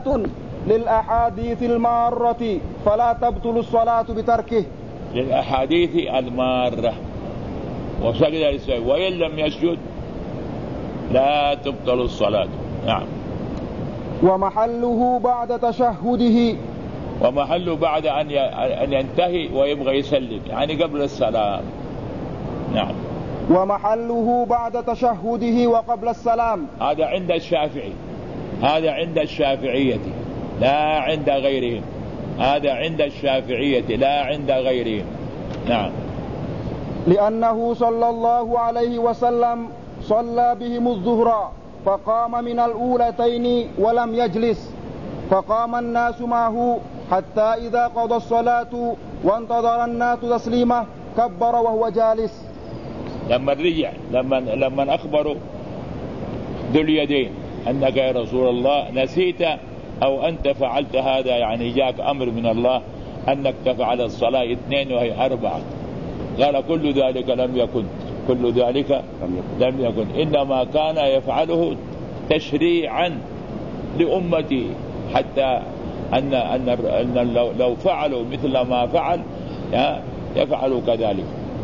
دلالة للأحاديث المارة فلا تبطل الصلاة بتركه. للأحاديث المارة وسجد للسهو وإن لم يسجد لا تبطل الصلاة. نعم. ومحله بعد تشهده. ومحله بعد أن ينتهي ويبغى يسلم يعني قبل السلام. نعم. ومحله بعد تشهده وقبل السلام. هذا عند الشافعي، هذا عند الشافعية لا عند غيرهم، هذا عند الشافعية لا عند غيرهم. نعم. لأنه صلى الله عليه وسلم صلى بهم الظهر فقام من الأولتين ولم يجلس، فقام الناس معه حتى إذا قضى الصلاة وانتظر الناس تسليمه كبر وهو جالس. لما رجع لما أخبروا ذو اليدين أنك يا رسول الله نسيت أو أنت فعلت هذا، يعني جاك أمر من الله أنك تفعل الصلاة 2 وهي 4، قال كل ذلك لم يكن، كل ذلك لم يكن، إنما كان يفعله تشريعا لأمتي حتى أن لو فعلوا مثل ما فعل يفعلوا كذلك.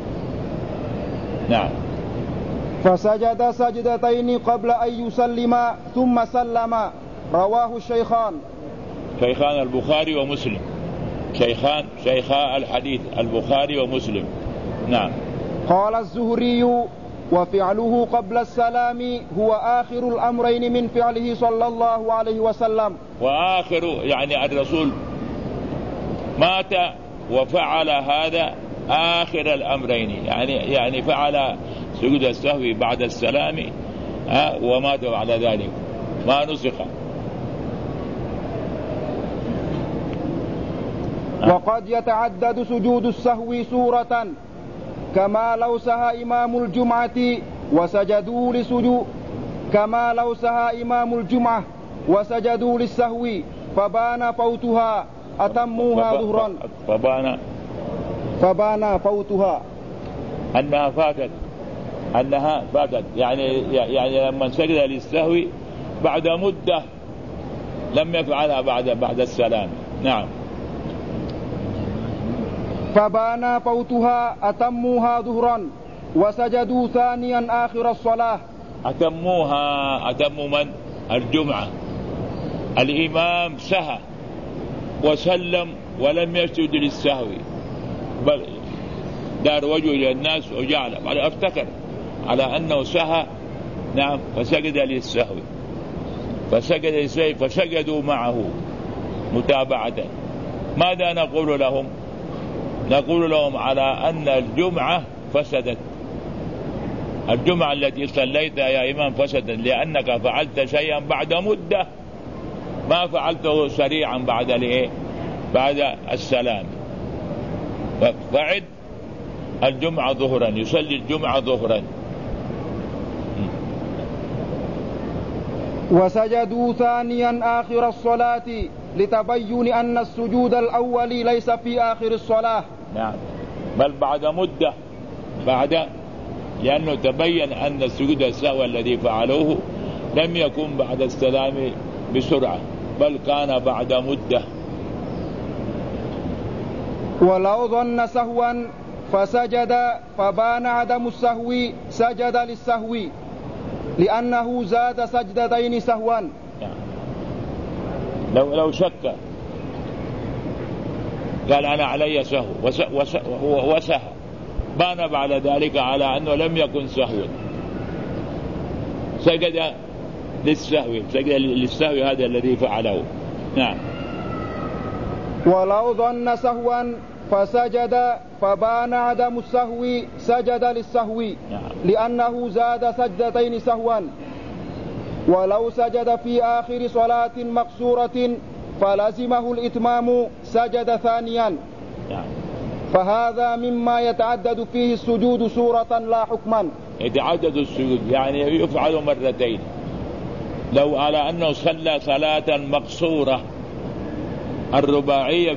نعم. فسجد سجدتين قبل أن يسلم ثم سلم. رواه الشيخان. شيخان البخاري ومسلم، شيخا الحديث البخاري ومسلم. نعم. قال الزهري وفعله قبل السلام هو آخر الأمرين من فعله صلى الله عليه وسلم. وآخر يعني الرسول مات وفعل هذا آخر الأمرين، يعني فعل سجود السهو بعد السلام ومات على ذلك ما نسخ. وقد يتعدد سجود السهو سورة كما لو سهى إمام الجمعة وسجدوا لسجود، كما لو سهى إمام الجمعة وسجدوا للسهو فبان فوتها أتموها ظهرا. فبان فوتها أنها فاتت يعني لما سجد للسهو بعد مدة لم يفعلها بعد السلام. نعم. فبان فوتها أتموها ظهرا وسجدوا ثانيا آخر الصلاة. أتموا من؟ الجمعة. الإمام سهى وسلم ولم يسجد للسهو بل دار وجهه للناس وجعل بعد افتكر على أنه سهى. نعم. فسجد للسهو فسجدوا معه متابعة. ماذا نقول لهم؟ نقول لهم على أن الجمعة فسدت، الجمعة التي صليتها يا إمام فسدت لأنك فعلت شيئا بعد مدة ما فعلته سريعا بعد السلام. فعد الجمعة ظهرا، يصلي الجمعة ظهرا. وسجدوا ثانيا آخر الصلاة لتبين أن السجود الأول ليس في آخر الصلاة. نعم. بل بعد مدة لأنه تبين أن السجود السهو الذي فعلوه لم يكن بعد السلام بسرعة بل كان بعد مدة. ولو ظن سهوا فسجد فبان عدم السهو سجد للسهو لأنه زاد سجدتين سهوا. لو شك قال أنا علي سهو وسهى بان بعد ذلك على أنه لم يكن سهوا سجد للسهو هذا الذي فعله. نعم. ولو ظن سهوا فسجد فبان عدم السهو سجد للسهو. نعم. لأنه زاد سجدتين سهوا. ولو سجد في آخر صلاة مقصورة فلزمه الإتمام سجد ثانيا. نعم. فهذا مما يتعدد فيه السجود سورة لا حكما. يتعدد السجود يعني يفعل مرتين. لو على أنه صلى صلاة مقصورة الرباعية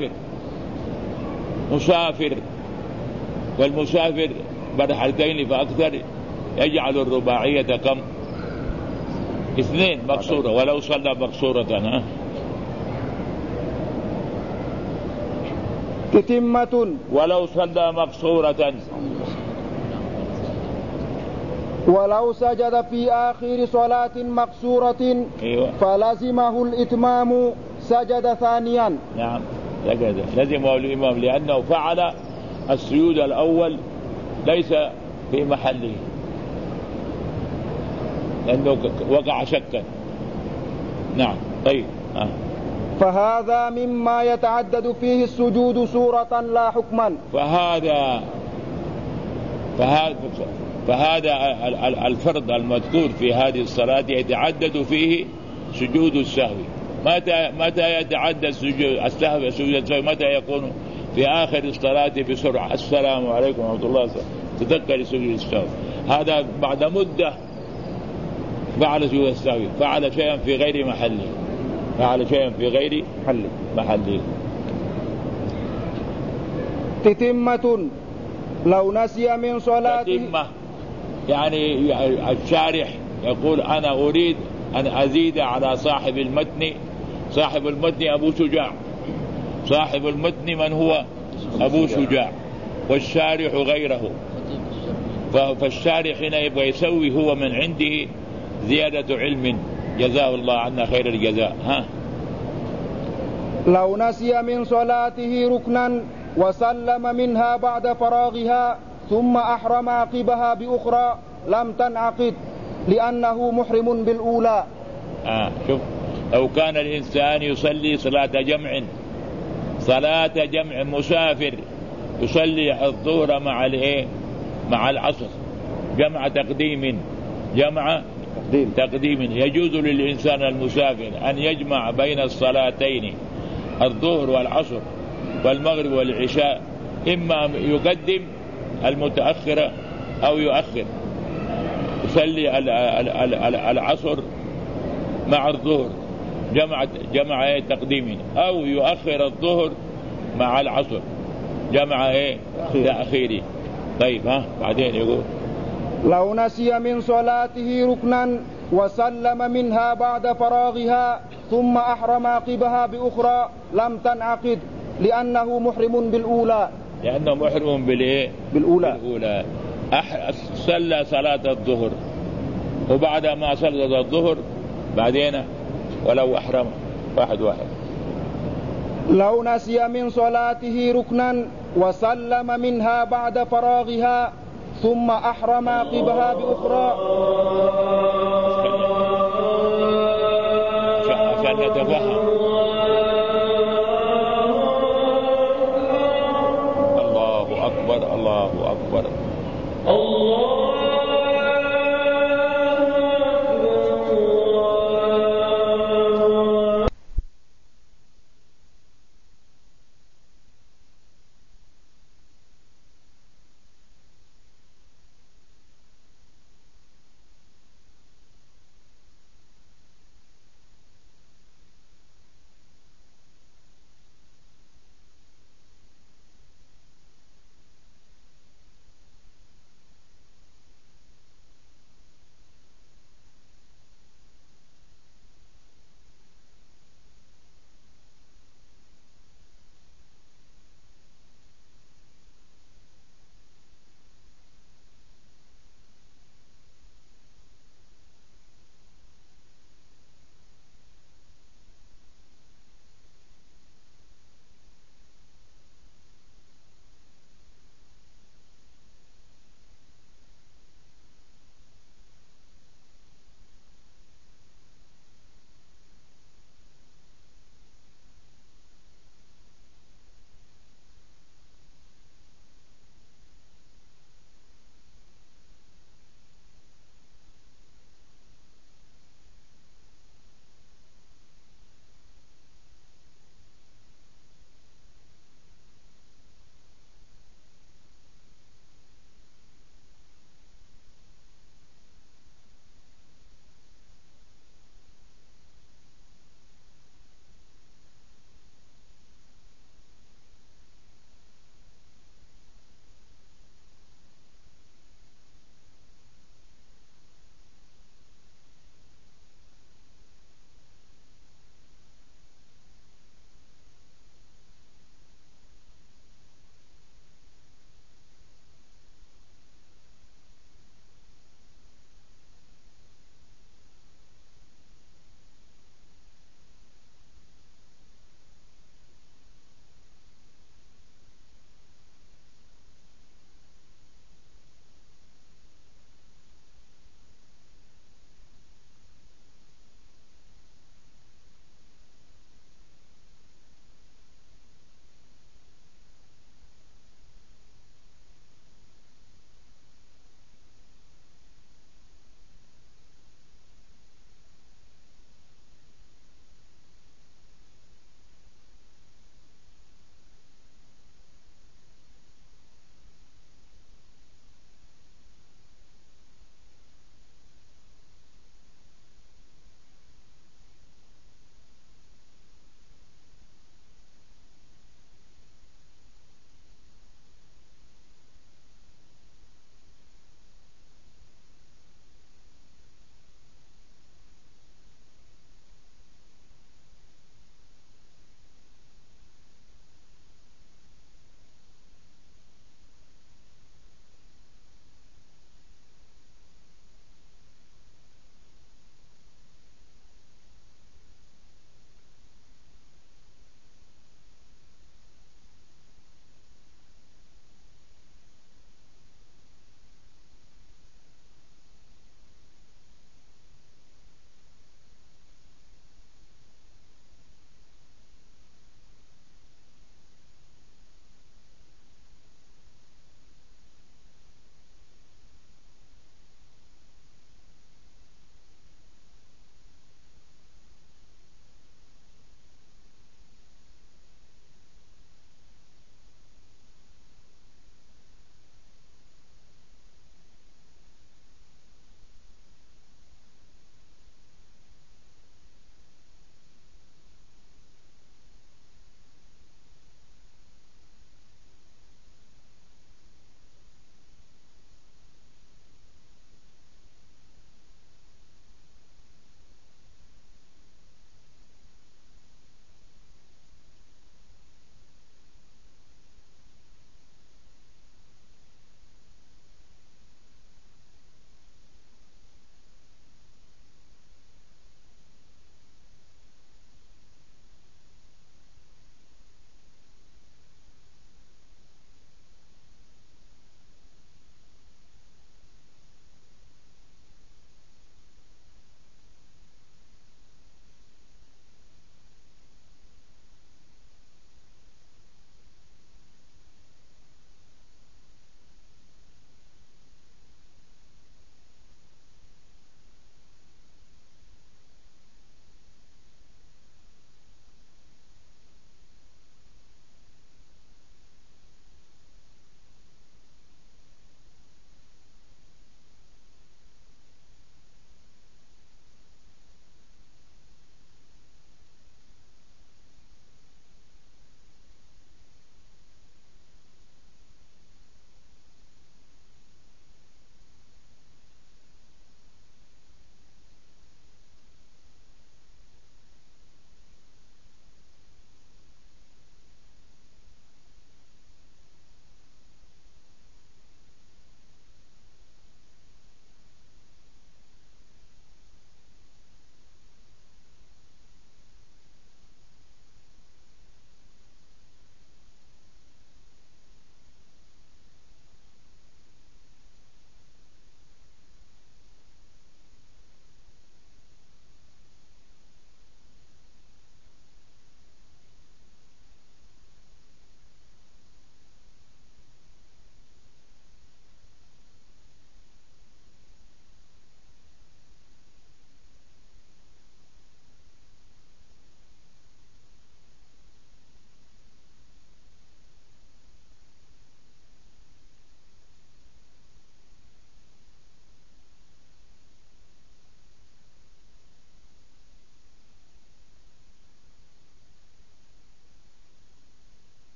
مسافر والمسافر مرحلتين فأكثر يجعل الرباعية كم؟ 2 مقصورة. ولو صلى مقصورة تتمة ولو صلى مقصورة، ولو سجد في آخر صلاة مقصورة أيوة. فلزمه الإتمام سجد ثانيا. نعم سجد، لزمه الإمام لأنه فعل السجود الأول ليس في محله، لأنه وقع شكا. نعم طيب. فهذا مما يتعدد فيه السجود سورة لا حكما. فهذا الفرض المذكور في هذه الصلاة يتعدد فيه سجود السهو. متى يتعدد سجود السهو؟ سجود السهو متى يكون؟ في آخر الصلاة بسرعة، السلام عليكم ورحمة الله، تذكر سجود السهو. هذا بعد مدة فعل سجود السهو، فعل شيئا في غير محله، فعل شيئا في غير محله. تتمة لو نسي من صلاته. تتمة يعني الشارح يقول أنا أريد أن أزيد على صاحب المتن. صاحب المتن أبو شجاع، صاحب المتن من هو؟ أبو شجاع، والشارح غيره. فالشارح هنا يبغى يسوي هو من عنده زيادة علم، جزاه الله عنا خير الجزاء. لو نسي من صلاته ركنا وسلم منها بعد فراغها ثم أحرم عقبها بأخرى لم تنعقد لأنه محرم بالأولى. شوف، لو كان الإنسان يصلي صلاة جمع مسافر، يصلي الظهر مع العصر جمع تقديم، يجوز للإنسان المسافر أن يجمع بين الصلاتين الظهر والعصر والمغرب والعشاء، إما يقدم المتأخرة أو يؤخر، يصلي العصر مع الظهر جمع تقديم، أو يؤخر الظهر مع العصر جمع تأخيري. طيب بعدين يقول لو نسي من صلاته ركنا وسلم منها بعد فراغها ثم أحرم عقبها بأخرى لم تنعقد لأنه محرم بالأولى. بالأولى. صلى صلاة الظهر، وبعد ما صلى الظهر بعدين ولو أحرم واحد. لو نسي من صلاته ركنا وسلم منها بعد فراغها ثم أحرم عقبها بأخرى. عشان نتفهم